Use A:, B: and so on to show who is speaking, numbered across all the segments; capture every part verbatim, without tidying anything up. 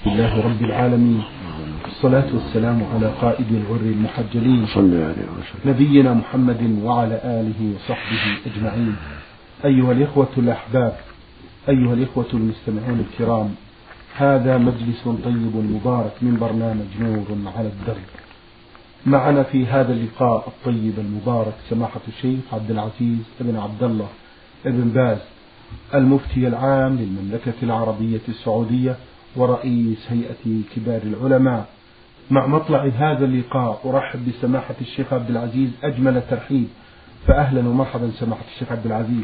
A: لله رب العالمين، الصلاة والسلام على قائد الغر المحجلين نبينا محمد وعلى آله وصحبه أجمعين. أيها الإخوة الأحباب، أيها الإخوة المستمعون الكرام، هذا مجلس طيب مبارك من برنامج نور على الدرب. معنا في هذا اللقاء الطيب المبارك سماحة الشيخ عبد العزيز بن عبد الله بن باز، المفتي العام للمملكة العربية السعودية ورئيس هيئة كبار العلماء. مع مطلع هذا اللقاء أرحب بسماحة الشيخ عبد العزيز أجمل ترحيب، فأهلا ومرحبا سماحة الشيخ عبد العزيز.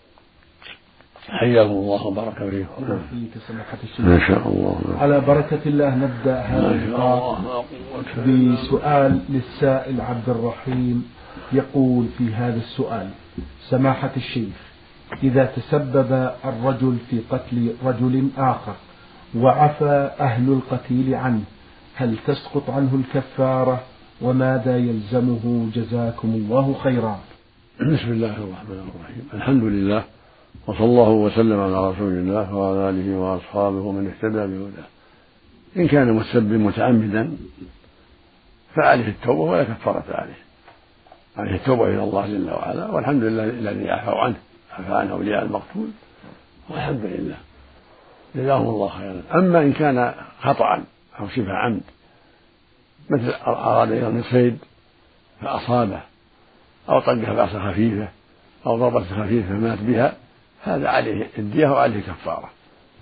B: حياكم الله وبارك فيكم.
A: فيك سماحة الشيخ.
B: ما شاء الله.
A: على بركة الله نبدأ هذا اللقاء بسؤال للسائل عبد الرحيم، يقول في هذا السؤال: سماحة الشيخ، إذا تسبب الرجل في قتل رجل آخر وعفى أهل القتيل عنه، هل تسقط عنه الكفارة؟ وماذا يلزمه؟ جزاكم الله خيرا.
B: بسم الله الرحمن الرحيم. الحمد لله، وصلى الله وسلم على رسول الله وعلى آله وأصحابه ومن اهتدى بهداه. إن كان متسبب متعمدا فعليه التوبة ولا كفارة عليه، عليه التوبة إلى الله جل وعلا، والحمد لله الذي عفى عنه عفى عن أولياء المقتول، والحمد لله، جزاهم الله خيرا. أما إن كان خطأ أو شبه عمد، مثل أراد يرمي صيد فأصابه، أو طقه بعصا خفيفة أو ضربة خفيفة فمات بها، هذا عليه الدية وعليه كفارة.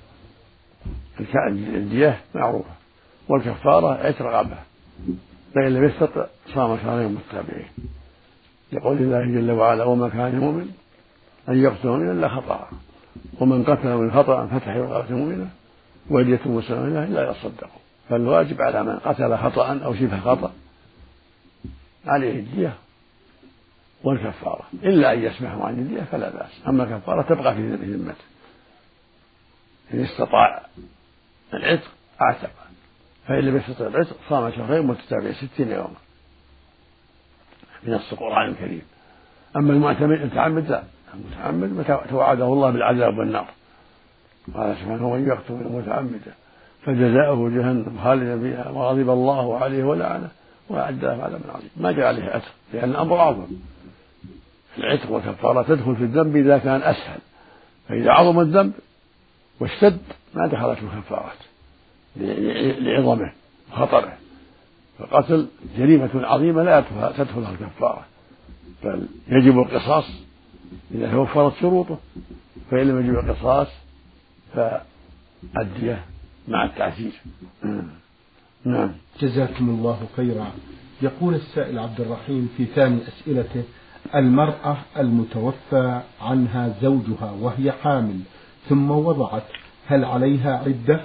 B: الدية معروفة، والكفارة عتق رقبة، فإن لم يستطع صام شهرين متتابعين، يقول الله جل وعلا: وما كان مؤمن أن يقتل مؤمنا إلا خطأ، ومن قتل من خطأ فتحرير رقبة مؤمنة ودية مسلمة لا يصدقوا. فالواجب على من قتل خطأ أو شبه خطأ عليه الدية والكفارة، إلا أن يسمحوا عن الدية فلا بأس. أما الكفارة تبقى في ذمته، إن استطاع العتق أعتق، فإن لم يستطع العتق صام شهرين متتابعين ستين يوما من نص القرآن الكريم. أما المتعمد لا، المتعمد توعده الله بالعذاب والنار، قال سبحانه: ومن يقتل متعمدا فجزاؤه جهنم خالدا فيها وغضب الله عليه ولعنه وأعد له عذابا عظيما. ما جاء عليه عتق، لأن الأمر أعظم. العتق والكفارة تدخل في الذنب إذا كان أسهل، فإذا عظم الذنب واشتد ما دخلت الكفارات لعظمه وخطره. فقتل جريمة عظيمة لا تدخلها الكفارة، بل يجب القصاص إذا توفرت شروطه، فإن لم يجب القصاص فالدية مع التعزير. نعم.
A: جزاكم الله خيرا. يقول السائل عبد الرحيم في ثاني أسئلته: المرأة المتوفى عنها زوجها وهي حامل ثم وضعت، هل عليها عدة؟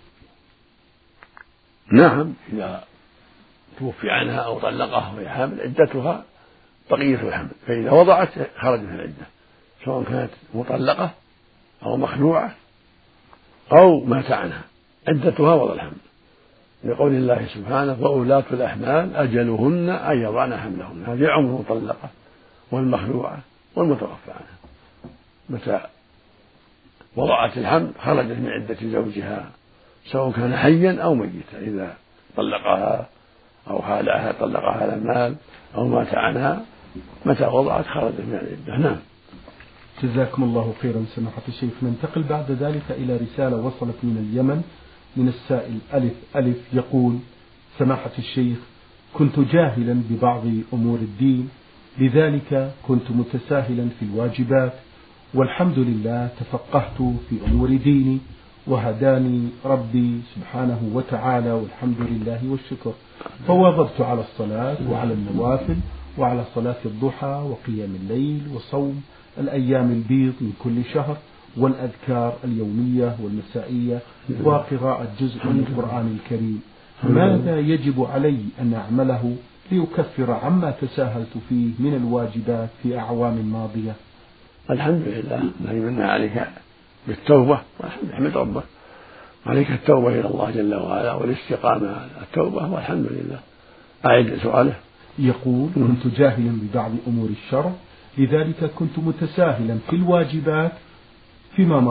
B: نعم، إذا توفي عنها أو طلقها وهي حامل عدتها بقية الحمل، فإذا وضعت خرجت من العدة، سواء كانت مطلقة أو مخلوعة أو مات عنها، عدتها وضع الحمل، لقول الله سبحانه: وأولاة الأحمال أجلهن أن يضعن حملهن. هذه عمر المطلقة والمخلوعة والمتوفى عنها، متى وضعت الحمل خرجت من عدة زوجها، سواء كان حيا أو ميتا، إذا طلقها أو خالعها طلقها على المال أو مات عنها، متى وضعت خرجت من العدة. نعم.
A: جزاكم الله خيرا سماحة الشيخ. ننتقل بعد ذلك إلى رسالة وصلت من اليمن من السائل ألف ألف، يقول: سماحة الشيخ، كنت جاهلا ببعض أمور الدين، لذلك كنت متساهلا في الواجبات، والحمد لله تفقهت في أمور ديني وهداني ربي سبحانه وتعالى، والحمد لله والشكر، فواظبت على الصلاة وعلى النوافل وعلى صلاة الضحى وقيام الليل وصوم الأيام البيض من كل شهر والأذكار اليومية والمسائية وقراءة جزء من القرآن الكريم. ماذا يجب علي أن أعمله ليكفر عما تساهلت فيه من الواجبات في أعوام ماضية؟
B: الحمد لله الذي من عليك بالتوبة، والحمد ربك عليك التوبة إلى الله جل وعلا والاستقامة على التوبة، والحمد لله. أعيد سؤاله.
A: يقول: كنت جاهلا ببعض أمور الشرع، لذلك كنت متساهلا في الواجبات فيما مضى،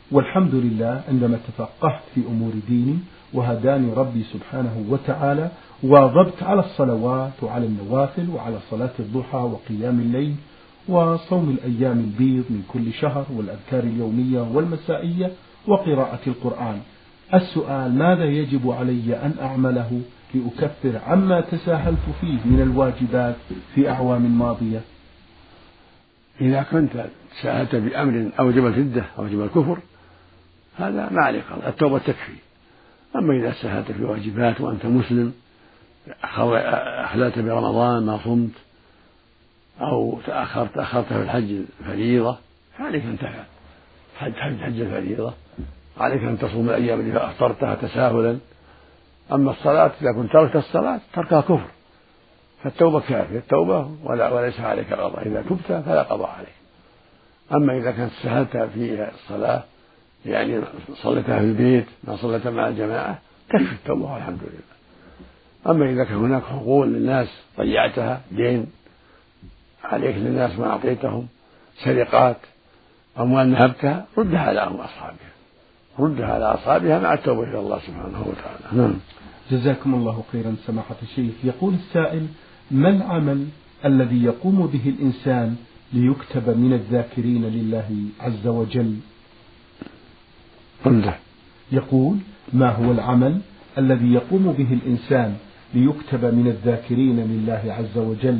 A: والحمد لله عندما تفقهت في أمور ديني وهداني ربي سبحانه وتعالى واظبت على الصلوات وعلى النوافل وعلى صلاة الضحى وقيام الليل وصوم الأيام البيض من كل شهر والأذكار اليومية والمسائية وقراءة القرآن. السؤال: ماذا يجب علي أن أعمله لأكفر عما تساهلت فيه من الواجبات في أعوام ماضية؟
B: إذا كنت تساهلت بأمر أوجب الردة أوجب الكفر هذا ما عليك، التوبة تكفي. أما إذا ساهلت في واجبات وأنت مسلم، أحللت برمضان ما صمت أو تأخرت تأخرت في الحج الفريضة فعليك أن تفعل حج حج حج الفريضة، عليك أن تصوم الأيام التي أفطرتها تساهلا. أما الصلاة إذا كنت تركت الصلاة تركها كفر، فالتوبة كافية التوبة ولا وليس عليك قضاء، إذا تبت فلا قضاء عليك. أما إذا كانت سهلت في الصلاة يعني صليتها في البيت ما صليتها مع الجماعة تكفي التوبة والحمد لله. أما إذا كان هناك حقوق للناس ضيعتها، دين عليك للناس ما أعطيتهم، سرقات، أموال نهبتها، ردها على أصحابها ردها على أصحابها مع التوبة إلى الله سبحانه وتعالى. نعم.
A: جزاكم الله خيرا سماحة الشيخ. يقول السائل: ما العمل الذي يقوم به الإنسان ليكتب من الذاكرين لله عز وجل؟
B: قلت.
A: يقول: ما هو العمل الذي يقوم به الإنسان ليكتب من الذاكرين لله عز وجل؟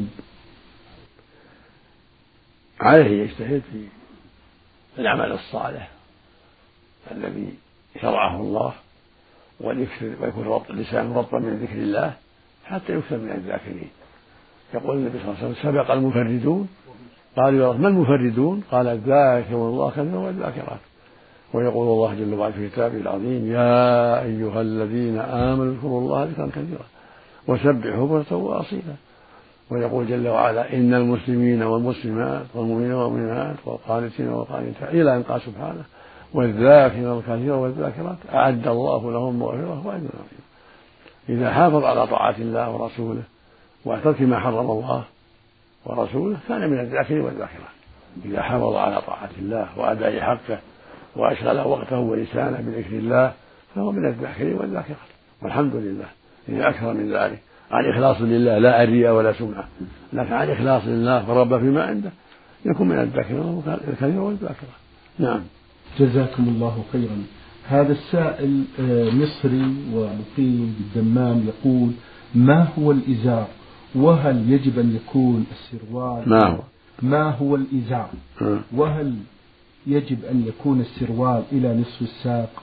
B: عليه يجتهد في العمل الصالح الذي شرعه الله ويكون اللسان رطبا من ذكر الله حتى يكتب من الذاكرين. يقول النبي صلى الله عليه وسلم: سبق المفردون. قالوا: يا رب ما المفردون؟ قال: الذاكرون الله كثيرا والذاكرات. ويقول الله جل وعلا في كتابه العظيم: يا أيها الذين آمنوا اذكروا الله ذكرا كثيرا وسبحوه بكرة وأصيلا. ويقول جل وعلا: إن المسلمين والمسلمات والمؤمنين والمؤمنات والقانتين والقانتات، إلى أن قال سبحانه: والذاكرين الكثير والذاكرات أعد الله لهم مغفرة وأجرا عظيما. إذا حافظ على طاعة الله ورسوله وترك ما حرم الله ورسوله كان من الذاكرين والذاكرات. إذا حافظ على طاعة الله وأداء حقه وأشغل وقته ولسانه بذكر الله فهو من الذاكرين والذاكرات، والحمد لله. إذا أكثر من ذلك عن إخلاص لله لا الرياء ولا سمعة، لكن عن إخلاص لله ورب فيما عنده يكون من الذاكرين الكثير والذاكرات. نعم.
A: جزاكم الله خيرا. هذا السائل مصري ومقيم بالدمام يقول: ما هو الإزار؟ وهل يجب أن يكون السروال؟
B: ما هو
A: ما هو الإزار؟ وهل يجب أن يكون السروال إلى نصف الساق؟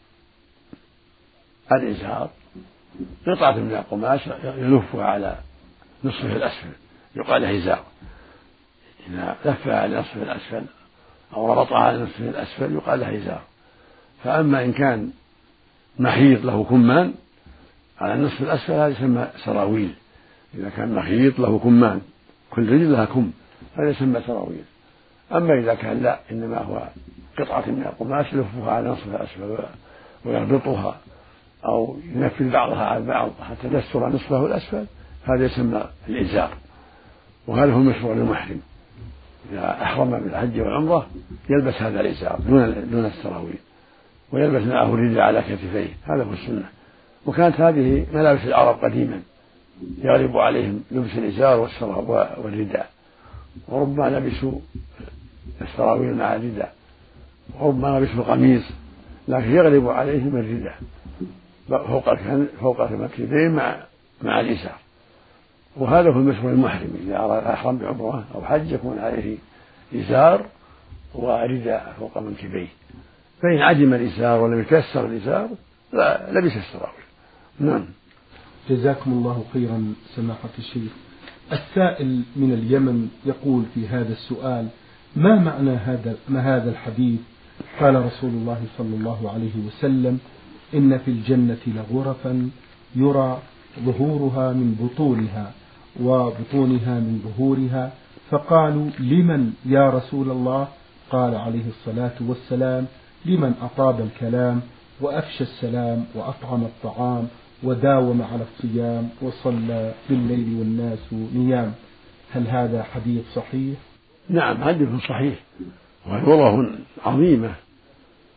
B: الإزار قطعة من القماش يلفها على نصفه الأسفل يقال له إزار. إذا لفها على نصفه الأسفل أو ربطها على نصفه الأسفل يقال له إزار. فأما إن كان محيط له كمان على النصف الأسفل هذا يسمى سراويل. إذا كان محيط له كمان كل رجل لها كم هذا يسمى سراويل. أما إذا كان لا إنما هو قطعة من القماش يلفها على نصف الأسفل ويربطها أو ينفذ بعضها على بعض حتى تستر نصفه الأسفل هذا يسمى الإزار. وهذا هو المشروع للمحرم إذا أحرم بالحج والعمرة يلبس هذا الإزار دون دون السراويل، ويلبس معه الرداء على كتفيه، هذا هو السنة. وكانت هذه ملابس العرب قديما يغلب عليهم لبس الإزار والرداء، وربما لبسوا السراويل مع الرداء، وربما لبسوا القميص، لكن يغلب عليهم الرداء فوق فوق المكتبين مع مع الإزار. وهذا هو المشروع المحرم إذا أراد أحرم بعمرة أو حج يكون عليه إزار ورداء فوق منكبيه. فإن عدم الإزار ولم يتيسر الإزار لا لبس السراويل. نعم.
A: جزاكم الله خيرا سماحة الشيخ. السائل من اليمن يقول في هذا السؤال: ما معنى هذا ما هذا الحديث؟ قال رسول الله صلى الله عليه وسلم: إن في الجنة لغرفا يرى ظهورها من بطونها وبطونها من ظهورها. فقالوا: لمن يا رسول الله؟ قال عليه الصلاة والسلام: لمن أطاب الكلام وأفشى السلام وأطعم الطعام وداوم على الصيام وصلى بالليل والناس نيام. هل هذا حديث صحيح؟
B: نعم حديث صحيح، وغرف عظيمة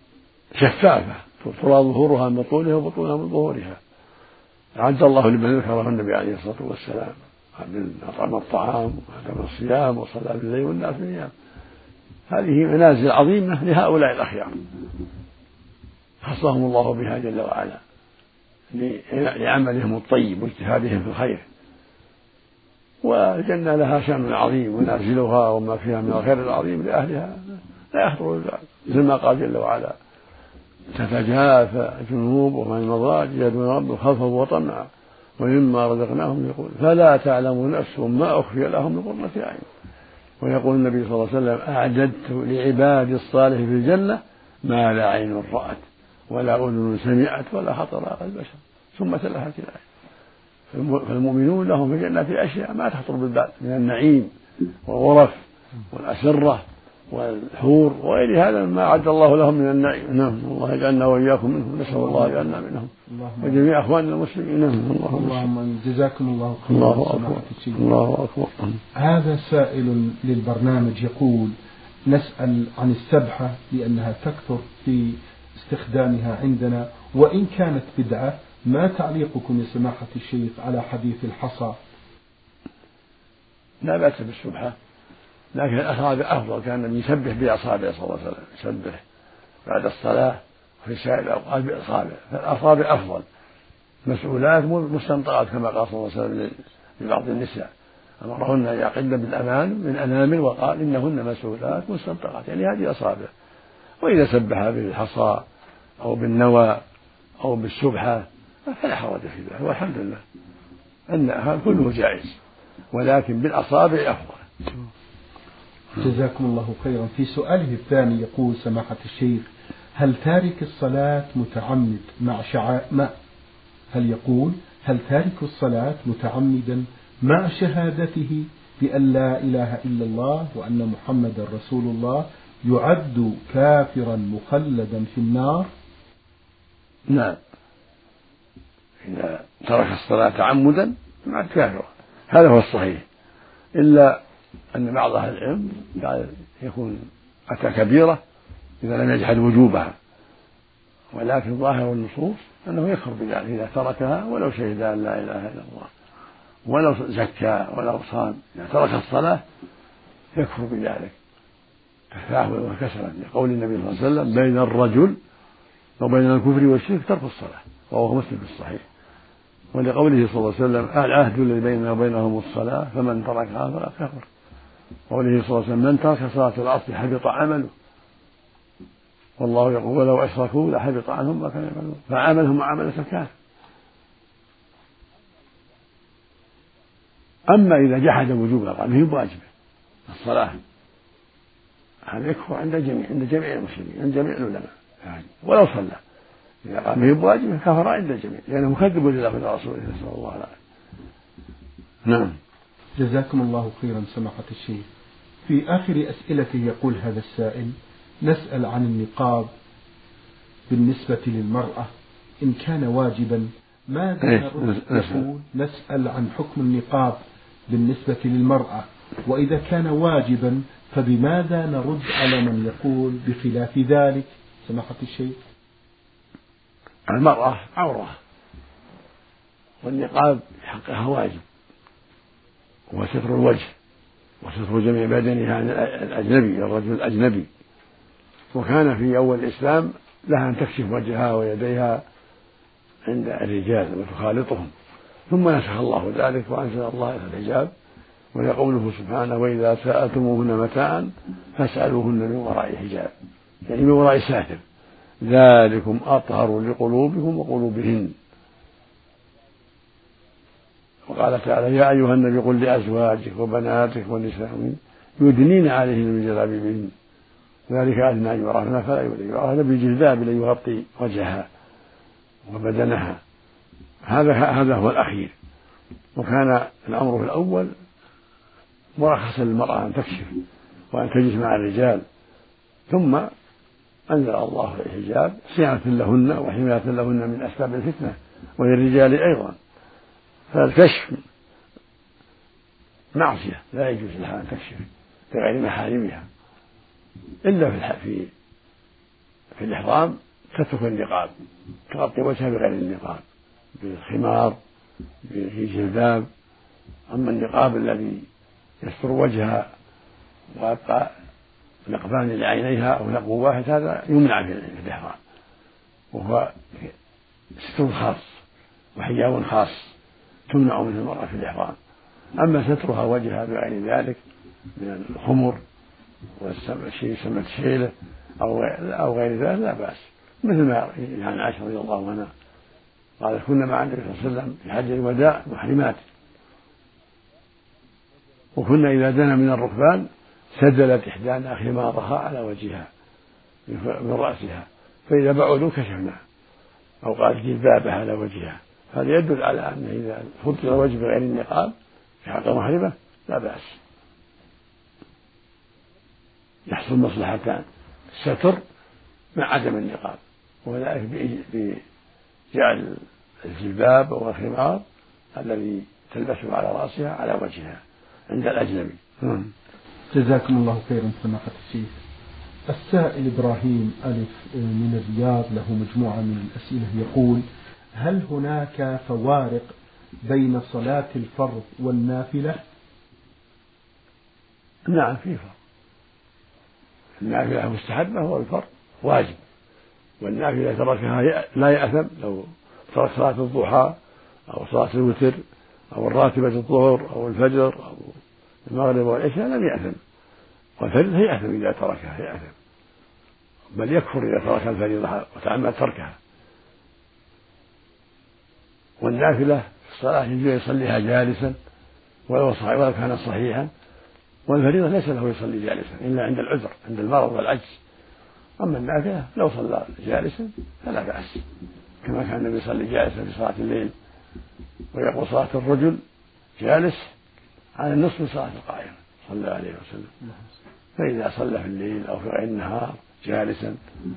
B: شفافة ترى ظهورها من طولها وبطونها من ظهورها. أعد الله لمن ذكره النبي عليه الصلاة والسلام من أطعم الطعام وأتم الصيام وصلى بالليل والناس نيام. هذه منازل عظيمة لهؤلاء الأخيار خصهم الله بها جل وعلا لعملهم الطيب واجتهادهم في الخير. والجنة لها شأن عظيم ونازلها وما فيها من الخير العظيم لأهلها لا يخطر بالبال، مثل ما قال جل وعلا تتجافى جنوبهم عن المضاجع يدعون ربهم خوفا وطمعا ومما رزقناهم يقول فلا تعلم نفس ما أخفي لهم من قرة أعين. ويقول النبي صلى الله عليه وسلم أعددت لعبادي الصالح في الجنة ما لا عين رأت ولا أذن سمعت ولا خطر على البشر. ثم تلهت الآية. فالمؤمنون لهم في الجنة أشياء ما تخطر بالبال من النعيم والغرف والأسرة والحور وغير هذا ما أعد الله لهم من النعيم. نعم الله يجعلنا وإياكم منهم، نسأل الله يجعلنا منهم وجميع أخواننا المسلمين. نعم
A: اللهم جزاكم الله خيرا.
B: الله أكبر. الله أكبر.
A: هذا سائل للبرنامج يقول نسأل عن السبحة لأنها تكثر في استخدامها عندنا وإن كانت بدعة، ما تعليقكم يا سماحة الشيخ على حديث الحصى؟
B: لا بأس بالسبحة، لكن الأصابع أفضل. كان النبي يسبح بأصابعه صلى الله عليه وسلم، يسبح بعد الصلاة في سائر الأوقات بأصابع، فالأصابع أفضل. مسؤولات مستنطقات كما قال صلى الله عليه وسلم لبعض النساء أمرهن أن يعقدن بالأمان من أنامل وقال إنهن مسؤولات مستنطقات، يعني هذه أصابع. وإذا سبح بالحصى أو بالنوى أو بالسبحة فلا حرج في ذلك، والحمد لله أن كله جائز، ولكن بالأصابع أفضل.
A: جزاكم الله خيرا. في سؤاله الثاني يقول سماحة الشيخ هل تارك الصلاة متعمد مع شعائر ما هل يقول هل تارك الصلاة متعمدا مع شهادته بأن لا إله إلا الله وأن محمد رسول الله يعد كافرا مخلدا في النار؟
B: نعم، إذا ترك الصلاة تعمدا مع كافرا هذا هو الصحيح، إلا أن بعض أهل العلم يكون أتى كبيرة إذا لم يجحد وجوبها، ولكن ظاهر النصوص أنه يكفر بذلك إذا تركها ولو شهد أن لا إله إلا الله ولو زكى ولو صام. إذا ترك الصلاة يكفر بذلك تفاهما وكسلا، لقول النبي صلى الله عليه وسلم بين الرجل وبين الكفر والشرك ترك الصلاة، وهو مسلم في الصحيح. ولقوله صلى الله عليه وسلم العهد الذي بيننا وبينهم الصلاة فمن تركها فلا كفر. قوله صلى الله عليه وسلم من ترك صلاة العصر حبط عمله، والله يقول ولو أشركوا لحبط عنهم ما كانوا يعملون، فعملهم معاملة الكافر. أما إذا جحد وجوبها قال هي واجبة الصلاة، هذا يكفر عند الجميع عند جميع المسلمين عند جميع العلماء يعني ولو صلى، إذا قال هي واجبة كفر عند الجميع لأنه مكذب لله ورسوله صلى الله عليه وسلم. نعم.
A: جزاكم الله خيرا سماحة الشيخ. في آخر أسئلته يقول هذا السائل نسأل عن النقاب بالنسبة للمرأة إن كان واجبا ماذا نرد؟ يقول نسأل عن حكم النقاب بالنسبة للمرأة، وإذا كان واجبا فبماذا نرد على من يقول بخلاف ذلك سماحة الشيخ؟
B: المرأة عورة والنقاب حقها واجب، وستر الوجه وستر جميع بدنها عن الأجنبي الرجل الأجنبي. وكان في أول الإسلام لها أن تكشف وجهها ويديها عند الرجال وتخالطهم، ثم نسخ الله ذلك وأنزل الله الحجاب، ويقوله سبحانه وإذا سألتموهن متاعا فاسألوهن من وراء حجاب، يعني من وراء ساتر، ذلكم أطهر لقلوبكم وقلوبهن. وقال تعالى يا أيها النبي قل لأزواجك وبناتك والنساء يدنين عليهن من جلابيبهن ذلك أدنى أن يعرفن فلا يؤذين، يعرفن بالجلباب ليغطي وجهها وبدنها. هذا هذا هو الأخير. وكان الأمر الأول مرخصا للمرأة أن تكشف وأن تجلس مع الرجال، ثم أنزل الله الحجاب صيانة لهن وحماية لهن من أسباب الفتنة وللرجال أيضا. فالكشف معصية لا يجوز لها أن تكشف لغير محارمها إلا في في الإحرام تترك النقاب، تغطي وجهها بغير النقاب، بالخمار، بجلباب. أما النقاب الذي يستر وجهها ويبقى نقبان لعينيها أو نقب واحد هذا يمنع في الإحرام، وهو ستر خاص وحجاب خاص تمنع منه المرأة في الإحرام. أما سترها وجهها بغير ذلك من الخمر والشيء يسمى الشيلة أو غير ذلك لا بأس، مثل ما يعني عائشة رضي الله عنها قال كنا مع النبي صلى الله عليه وسلم في حج الوداع محرمات، وكنا إذا دنا من الركبان سدلت إحدانا خمارها على وجهها من رأسها، فإذا بعدوا كشفنا، أو قالت جلبابها على وجهها. هذا يدل على أن إذا فضل الوجه بغير النقاب في حق محرمة لا بأس، يحصل مصلحتان: الستر مع عدم النقاب، وذلك بجعل الجلباب والخمار الذي تلبسه على رأسها على وجهها عند الأجنبي.
A: جزاكم الله خيرا سماحة الشيخ. السائل إبراهيم ألف من الرياض له مجموعة من الأسئلة يقول: هل هناك فوارق بين صلاة الفرض والنافلة؟
B: نعم في فرق، النافلة مستحبة والفرض واجب، والنافلة تركها لا يأثم، لو ترك صلاة الضحى أو صلاة الوتر أو الراتبة الظهر أو الفجر أو المغرب والعشاء لم يأثم، والفريضة يأثم إذا تركها يأثم، بل يكفر إذا ترك الفريضة وتعمد تركها. والنافلة في الصلاة يجوز يصليها جالسا ولو كان صحيحا، والفريضة ليس له يصلي جالسا إلا عند العذر عند المرض والعجز. أما النافلة لو صلى جالسا فلا بأس، كما كان النبي يصلي جالسا في صلاة الليل، ويقول صلاة الرجل جالس على النصف من صلاة القائم صلى الله عليه وسلم. فإذا صلى في الليل أو في غير النهار جالسا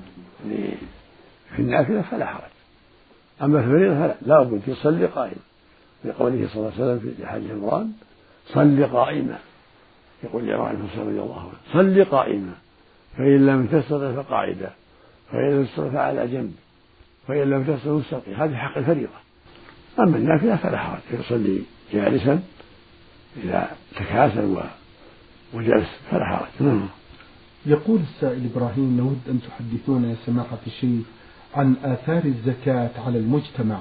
B: في النافلة فلا حرج. أما في الفريضة فلا، لا بد يصلي قائما، لقوله صلى الله عليه وسلم في حديث عمران: صل قائما. يقول لعمران بن حسين رضي الله عنه: صل قائما، فإن لم تستطع فقاعدا، فإن لم تستطع فعلى جنب، فإن لم تستطع فاستقم. هذه حق الفريضة. أما النافلة فلا حرج، يصلي جالسا إذا تكاسل وجلس فلا حرج.
A: يقول السائل إبراهيم: نود أن تحدثونا يا سماحة الشيخ عن آثار الزكاة على المجتمع.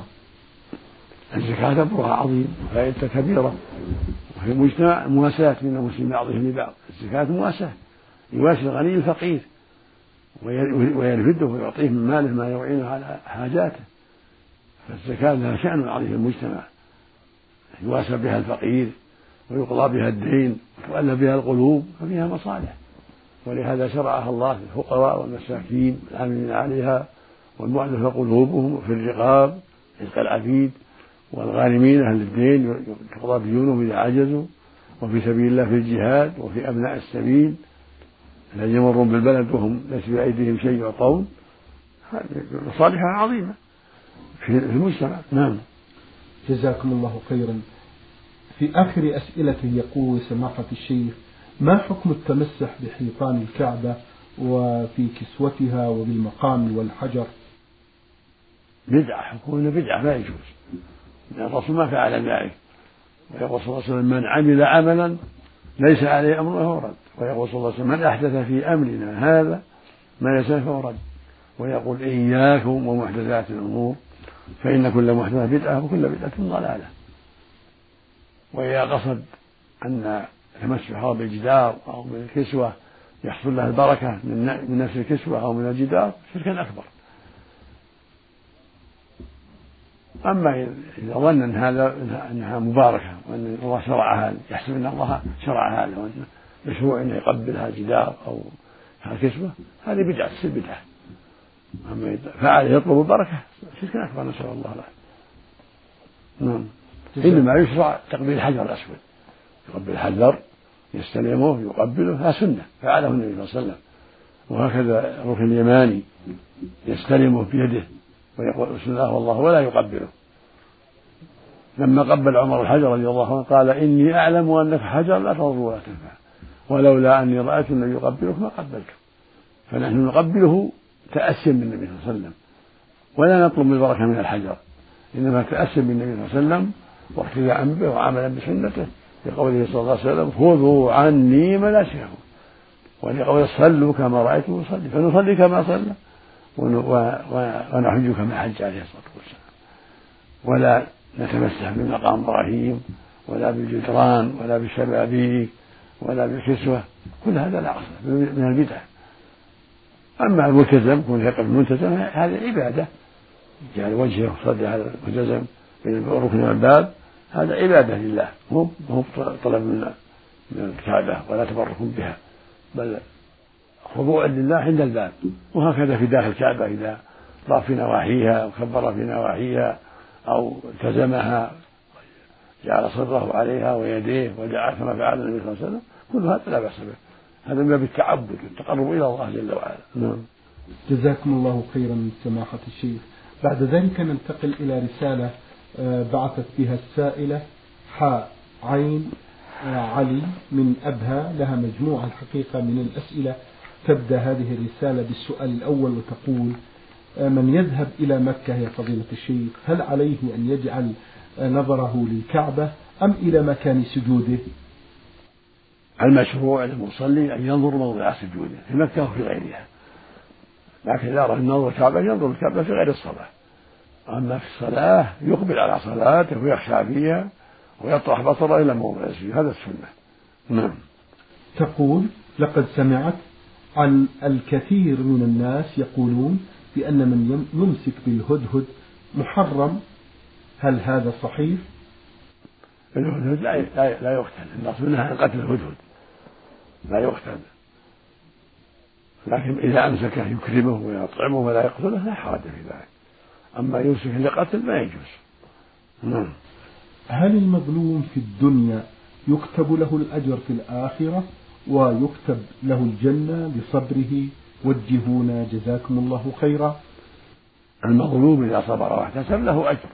B: الزكاة أمرها عظيم وفائدتها كبيرة، وفي المجتمع مواساة من المسلمين بعضهم لبعض. الزكاة مواساة، يواسي الغني الفقير ويرفده ويعطيه من ماله ما يعينه على حاجاته. فالزكاة لها شأن عظيم في المجتمع، يواسى بها الفقير ويقضى بها الدين وتؤلف بها القلوب، ففيها مصالح. ولهذا شرعها الله للفقراء والمساكين والعاملين عليها والمؤلفة قلوبهم في الرقاب رزق العبيد، والغانمين أهل الدين تقضى ديونهم إذا عجزوا، وفي سبيل الله في الجهاد، وفي أبناء السبيل الذين يمرون بالبلد وهم ليس بأيديهم شيء يعطون. مصالحها عظيمة في المجتمع. نعم.
A: جزاكم الله خيرا. في آخر أسئلته يقول سماحة الشيخ: ما حكم التمسح بحيطان الكعبة وفي كسوتها وبالمقام والحجر؟
B: بدعة، حكمه بدعة لا يجوز، لأن الرسول ما فعل ذلك. ويقول صلى الله عليه وسلم: من عمل عملا ليس عليه أمرنا فهو رد. ويقول صلى الله عليه وسلم: من أحدث في أمرنا هذا ما ليس فهو رد. ويقول: إياكم ومحدثات الأمور فإن كل محدثة بدعة وكل بدعة ضلالة. وإذا قصد أن تمسحه بالجدار أو من الكسوة يحصل له البركة من نفس الكسوة أو من الجدار شرك أكبر. أما إذا ظن أن هذا أنها مباركة وأن الله شرعها، يحسب أن الله شرع هذا وأن مشروع أن يقبلها الجدار أو الكسوة، هذه بدعة تصير بدعة. أما إذا فعل يطلب البركة شرك أكبر، نسأل الله العافية. نعم. إنما يشرع تقبيل الحجر الأسود، يقبل الحجر يستلمه يقبله، هذا سنة فعله النبي صلى الله عليه وسلم. وهكذا الركن اليماني يستلمه بيده ويقول بسم الله والله ولا يقبله. لما قبل عمر الحجر رضي الله عنه قال: إني أعلم أنك حجر لا تضر ولا تنفع، ولولا أني رأيت النبي يقبلك ما قبلته. فنحن نقبله تأسيا من النبي صلى الله عليه وسلم، ولا نطلب البركة من الحجر، إنما تأسم بالنبي صلى الله عليه وسلم واقتداء به وعملا بسنته، لقوله صلى الله عليه وسلم خذوا عني مناسككم، ولقوله صلوا كما رأيتم يصلي، فنصلي كما صلى ونحج كما حج عليه الصلاة والسلام، ولا نتمسح بمقام إبراهيم ولا بالجدران ولا بالشبابيك ولا بالكسوة، كل هذا لا أصل من البدع. أما الملتزم كون يقف الملتزم هذه عبادة، جعل وجهه وصدره على الملتزم بين الركن والباب، هذا عبادة لله، مو مو طلب من الكعبة ولا تبرك بها، بل خضوع لله عند الباب. وهكذا في داخل الكعبة إذا طاف في نواحيها وكبر في نواحيها أو التزمها جعل صدره عليها ويديه ودعا كما فعل النبي صلى الله عليه وسلم، كل هذا لا بأس به، هذا من باب التعبد والتقرب إلى الله جل وعلا. نعم.
A: جزاكم الله خيرا سماحة الشيخ. بعد ذلك ننتقل إلى رسالة بعثت بها السائلة حاء عين علي من أبها، لها مجموعة الحقيقة من الأسئلة. تبدأ هذه الرسالة بالسؤال الأول وتقول: من يذهب إلى مكة يا فضيلة الشيخ، هل عليه أن يجعل نظره للكعبة أم إلى مكان سجوده؟
B: المشروع للمصلي أن ينظر موضع سجوده في مكة وفي غيرها، لكن إذا أراد النظر الكعبة ينظر الكعبة في غير الصلاة. أما في الصلاة يقبل على صلاته ويخشى فيها ويطرح بصره إلى موضع السجود، هذا السنة. نعم.
A: تقول: لقد سمعت عن الكثير من الناس يقولون بأن من يمسك بالهدهد محرم، هل هذا صحيح؟
B: الهدهد لا لا يقتل، الرسول نهى عن قتل الهدهد، لا يقتل، لكن إذا أمسكه يكرمه ويطعمه ولا يقتله لا حرج في ذلك، أما يمسك لقتل ما يجوز. نعم.
A: هل المظلوم في الدنيا يكتب له الأجر في الآخرة ويكتب له الجنة لصبره؟ وجهونا جزاكم الله خيرا.
B: المظلوم إذا صبر واحتسب له أجر،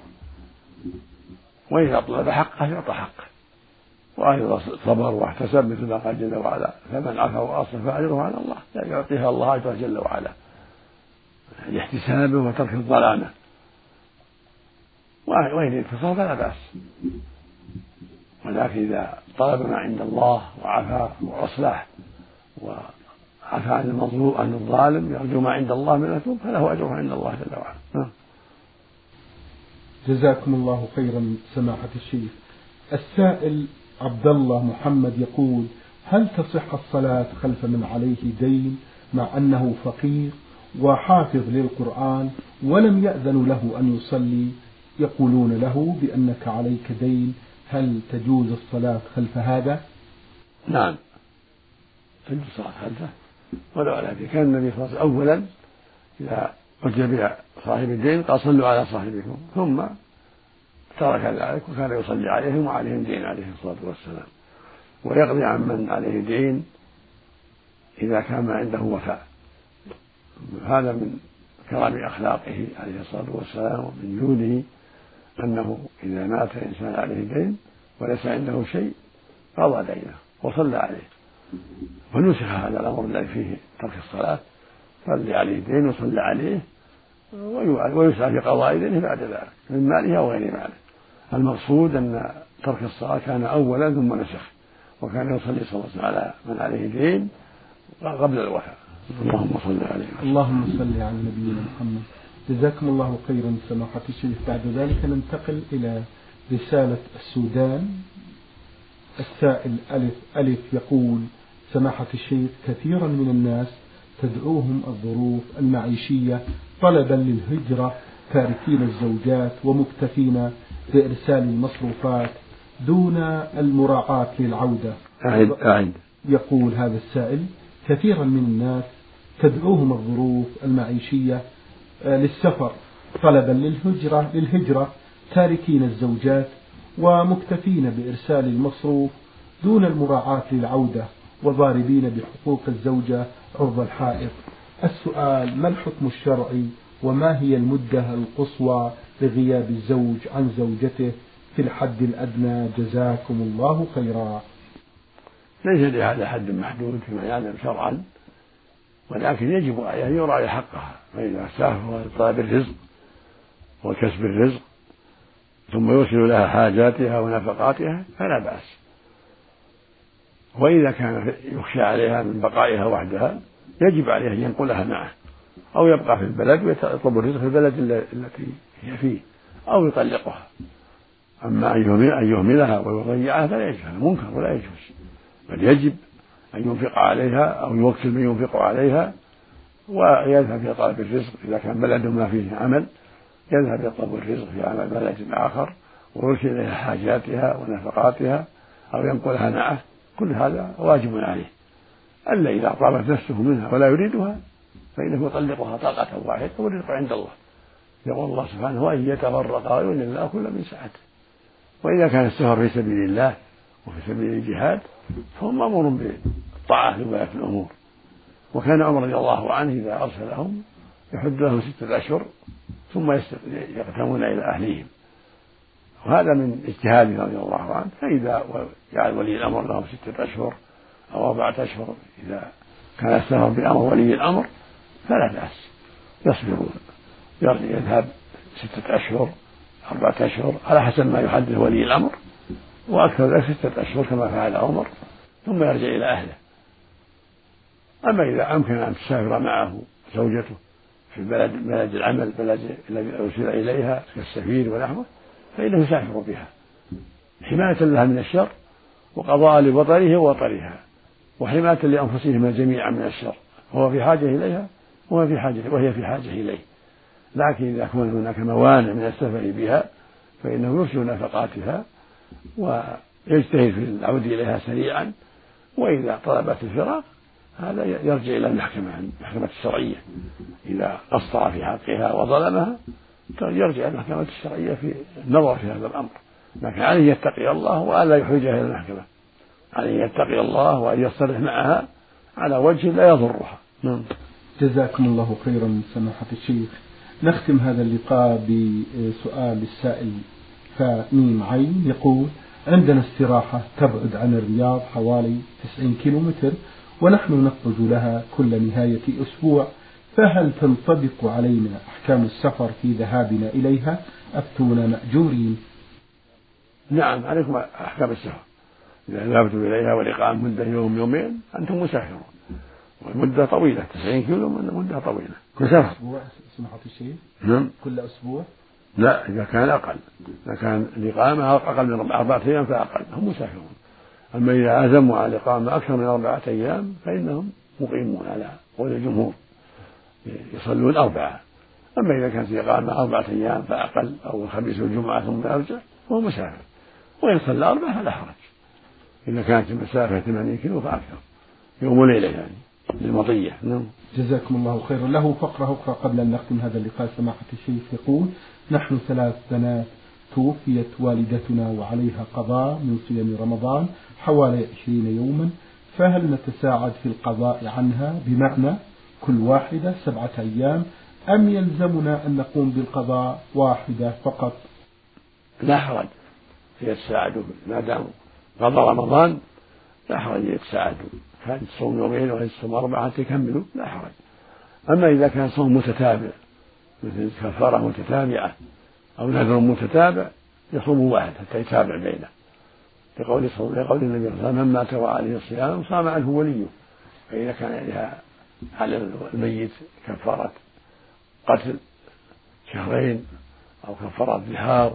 B: وإذا طلب حقه يعطى حقه، وإذا صبر واحتسب مثل ما قال جل وعلا: فمن عفا وأصلح فأجره على الله، يعني يعطيها الله أجره جل وعلا لاحتسابه وترك الظلامة، وإن انتصر فلا بأس. ولكن إذا طلب ما عند الله وعفا وأصلح وعفا عن المظلوم عن الظالم يرجو ما عند الله من الثوب فله أجره عند الله جل وعلا.
A: جزاكم الله خيرا سماحة الشيخ. السائل عبد الله محمد يقول: هل تصح الصلاة خلف من عليه دين مع أنه فقير وحافظ للقرآن ولم يأذن له أن يصلي؟ يقولون له بأنك عليك دين، هل تجوز الصلاة خلف هذا؟
B: نعم تجوز الصلاة خلفه، ولو على ذلك كان النبي صلى الله عليه وسلم أولا إذا أتي بصاحب الدين قال: صلوا على صاحبكم، ثم ترك ذلك وكان يصلي عليهم وعليهم دين عليه الصلاة والسلام، ويقضي عن من عليه دين إذا كان ما عنده وفاء. هذا من كرم أخلاقه عليه الصلاة والسلام ومن جوده أنه إذا مات إنسان عليه دين وليس عنده شيء قضى دينه وصلى عليه، ونسخ هذا الأمر الذي فيه ترك الصلاة، صلى عليه دين وصلى عليه ويسعى في قضاء دينه بعد ذلك من ماله أو غير ماله. المقصود أن ترك الصلاة كان أولا ثم نسخ، وكان يصلي صلى الله عليه وسلم على من عليه دين قبل الوفاة. اللهم صل عليه وسلم.
A: اللهم صل على نبينا محمد. جزاكم الله خيرا سماحة الشيخ. بعد ذلك ننتقل إلى رسالة السودان. السائل ألف ألف يقول: سماحة الشيخ، كثيرا من الناس تدعوهم الظروف المعيشية طلبا للهجرة، تاركين الزوجات ومكتفين بإرسال المصروفات دون المراعاة للعودة.
B: أعد أعد.
A: يقول هذا السائل: كثيرا من الناس تدعوهم الظروف المعيشية للسفر طلبا للهجرة للهجرة تاركين الزوجات ومكتفين بإرسال المصروف دون المراعاة للعودة، وضاربين بحقوق الزوجة عرض الحائط. السؤال: ما الحكم الشرعي وما هي المدة القصوى لغياب الزوج عن زوجته في الحد الأدنى؟ جزاكم الله خيرا.
B: ليس لهذا حد محدود فيما يعلم شرعا، ولكن يجب أن يراعي حقها، فإذا سافر طلب الرزق وكسب الرزق ثم يوصل لها حاجاتها ونفقاتها فلا بأس. وإذا كان يخشى عليها من بقائها وحدها يجب عليها أن ينقلها معه أو يبقى في البلد ويطلب الرزق في البلد التي هي فيه أو يطلقها. أما أن يهملها ويضيعها فلا يجوز، منكر ولا يجوز، بل يجب أن ينفق عليها أو يوكل من ينفق عليها ويذهب في طلب الرزق. إذا كان بلد ما فيه عمل يذهب يطلب الرزق في عمل بلد آخر ويرسل إليها حاجاتها ونفقاتها أو ينقلها معه. كل هذا واجب عليه. ألا إذا طابت نفسه منها ولا يريدها فإنه يطلقها طلقة واحدة والرزق عند الله. يقول الله سبحانه وإن يتفرقا يغني الله كل من سعته. وإذا كان السفر في سبيل الله وفي سبيل الجهاد فهو مأمور بالطاعة لولاة الأمور. وكان عمر رضي الله عنه إذا أرسلهم يحد لهم ستة أشهر ثم يقدمون إلى أهليهم، وهذا من اجتهاده رضي الله عنه. فإذا جعل ولي الأمر لهم ستة أشهر أو أربعة أشهر إذا كان السفر بأمر ولي الأمر فلا بأس، يصبرون، يذهب ستة أشهر أربعة أشهر على حسب ما يحدد ولي الأمر، وأكثر ذلك ستة أشهر كما فعل عمر، ثم يرجع إلى أهله. أما إذا أمكن أن تسافر معه زوجته في بلد بلد العمل بلد الذي أرسل إليها كالسفير ونحوه فإنه يسافر بها حماية لها من الشر وقضاء لوطنه ووطنها وحماية لأنفسهما جميعا من الشر، هو في حاجة إليها وهو في حاجة وهي في حاجة إليه. لكن إذا كان هناك موانع من السفر بها فإنه يرسل نفقاتها ويجتهد في العود إليها سريعا، وإذا طلبت الفراق هذا يرجع إلى المحكمة المحكمة الشرعية. إذا قصر في حقها وظلمها يرجع إلى المحكمة الشرعية في النظر في هذا الأمر. لكن عليه يتقي الله وألا يحوجها إلى المحكمة، عليه يتقي الله وأن يصطلح معها على وجه لا يضرها.
A: جزاكم الله خيرا سماحة الشيخ. نختم هذا اللقاء بسؤال السائل فميم عين يقول: عندنا استراحة تبعد عن الرياض حوالي تسعين كيلومتر ونحن نخرج لها كل نهاية أسبوع، فهل تنطبق علينا أحكام السفر في ذهابنا إليها؟ أفتونا مأجورين.
B: نعم عليكم أحكام السفر إذا ذهبتم إليها والإقامة مدة يوم يومين أنتم مسافرون، والمدة طويلة تسعين كيلو مدة طويلة. كل سفر
A: أسبوع سمحة الشيخ؟
B: نعم
A: كل أسبوع؟
B: لا، إذا كان أقل، إذا كان الإقامة أقل من أربعة أيام فأقل هم مسافرون. أما إذا عزموا على الإقامة أكثر من أربعة أيام فإنهم مقيمون على قول الجمهور يصلون أربعة. أما إذا كانت الإقامة أربعة أيام فأقل أو الخميس والجمعة ثم يرجع فهو مسافر، وإن صلى أربعة فلا حرج إذا كانت المسافة ثمانين كيلو فأكثر، يوم وليلة يعني للمطية. نعم.
A: جزاكم الله خيرا. له فقرة أخرى قبل أن نختم هذا اللقاء سماحة الشيخ يقول: نحن ثلاث بنات توفيت والدتنا وعليها قضاء من صيام رمضان حوالي عشرين يوما، فهل نتساعد في القضاء عنها بمعنى كل واحدة سبعة أيام أم يلزمنا أن نقوم بالقضاء واحدة فقط؟
B: لا حرج يتساعدوا ما دام قضى رمضان، لا حرج يتساعدوا، كان تصوم يومين ولا تصوم أربعة تكملوا لا حرج. أما إذا كان صوم متتابع مثل كفارة متتابعة أو نذر متتابع يصوم واحد حتى يتابع بينه، لقول لقول النبي صلى الله عليه وسلم: من مات وعليه الصيام صام عنه وليه. فإذا كان عليها على الميت كفارة قتل شهرين أو كفارة ظهار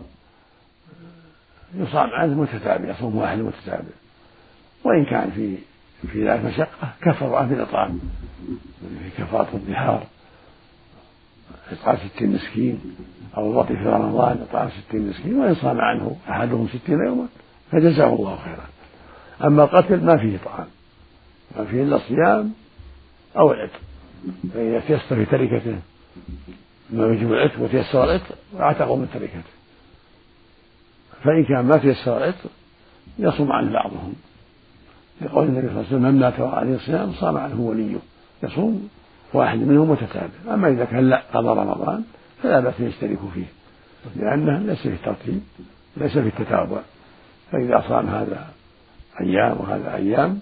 B: يصام عنه متتابع، يصوم واحد متتابع. وإن كان في في ذلك مشقة كفر عنه بالإطعام، في كفارة الظهار إطعام ستين مسكين أو الوطي في رمضان إطعام ستين مسكين، وإن صام عنه أحدهم ستين يوما فجزاه الله خيرا. أما القتل ما فيه طعام، ما فيه إلا الصيام أو العتق، فإذا تيسر في تركته ما يجب العتق وتيسر العتق اعتقوا من تركته. فإن كان ما تيسر العتق يصوم عن بعضهم، لقول النبي صلى الله عليه وسلم: من مات وعليه الصيام صام عنه وليه، يصوم واحد منهم متتابع. أما إذا كان لا قضى رمضان فلا بأس يشترك فيه، لأنه ليس في الترتيب ليس في التتابع. فإذا صام هذا أيام وهذا أيام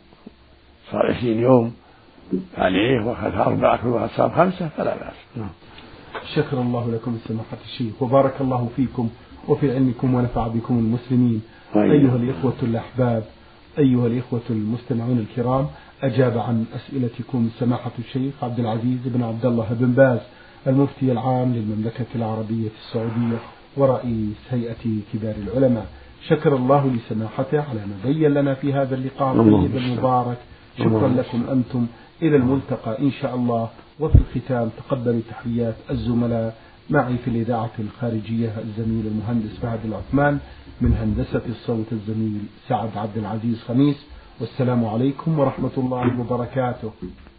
B: صار عشرين يوم عليه وأخذ أربعة كل واحد صام خمسة فلا بأس.
A: شكر الله لكم سماحة الشيخ، وبارك الله فيكم وفي علمكم ونفع بكم المسلمين. أيها الإخوة الأحباب، أيها الإخوة المستمعون الكرام، أجاب عن أسئلتكم سماحة الشيخ عبد العزيز بن عبد الله بن باز، المفتي العام للمملكة العربية السعودية ورئيس هيئة كبار العلماء. شكر الله لسماحته على ما بين لنا في هذا اللقاء الطيب المبارك. شكرا لكم أنتم، إلى الملتقى إن شاء الله. وفي الختام تقبلوا تحيات الزملاء معي في الإذاعة الخارجية الزميل المهندس فهد العثمان، من هندسة الصوت الزميل سعد عبد العزيز خميس، والسلام عليكم ورحمة الله وبركاته.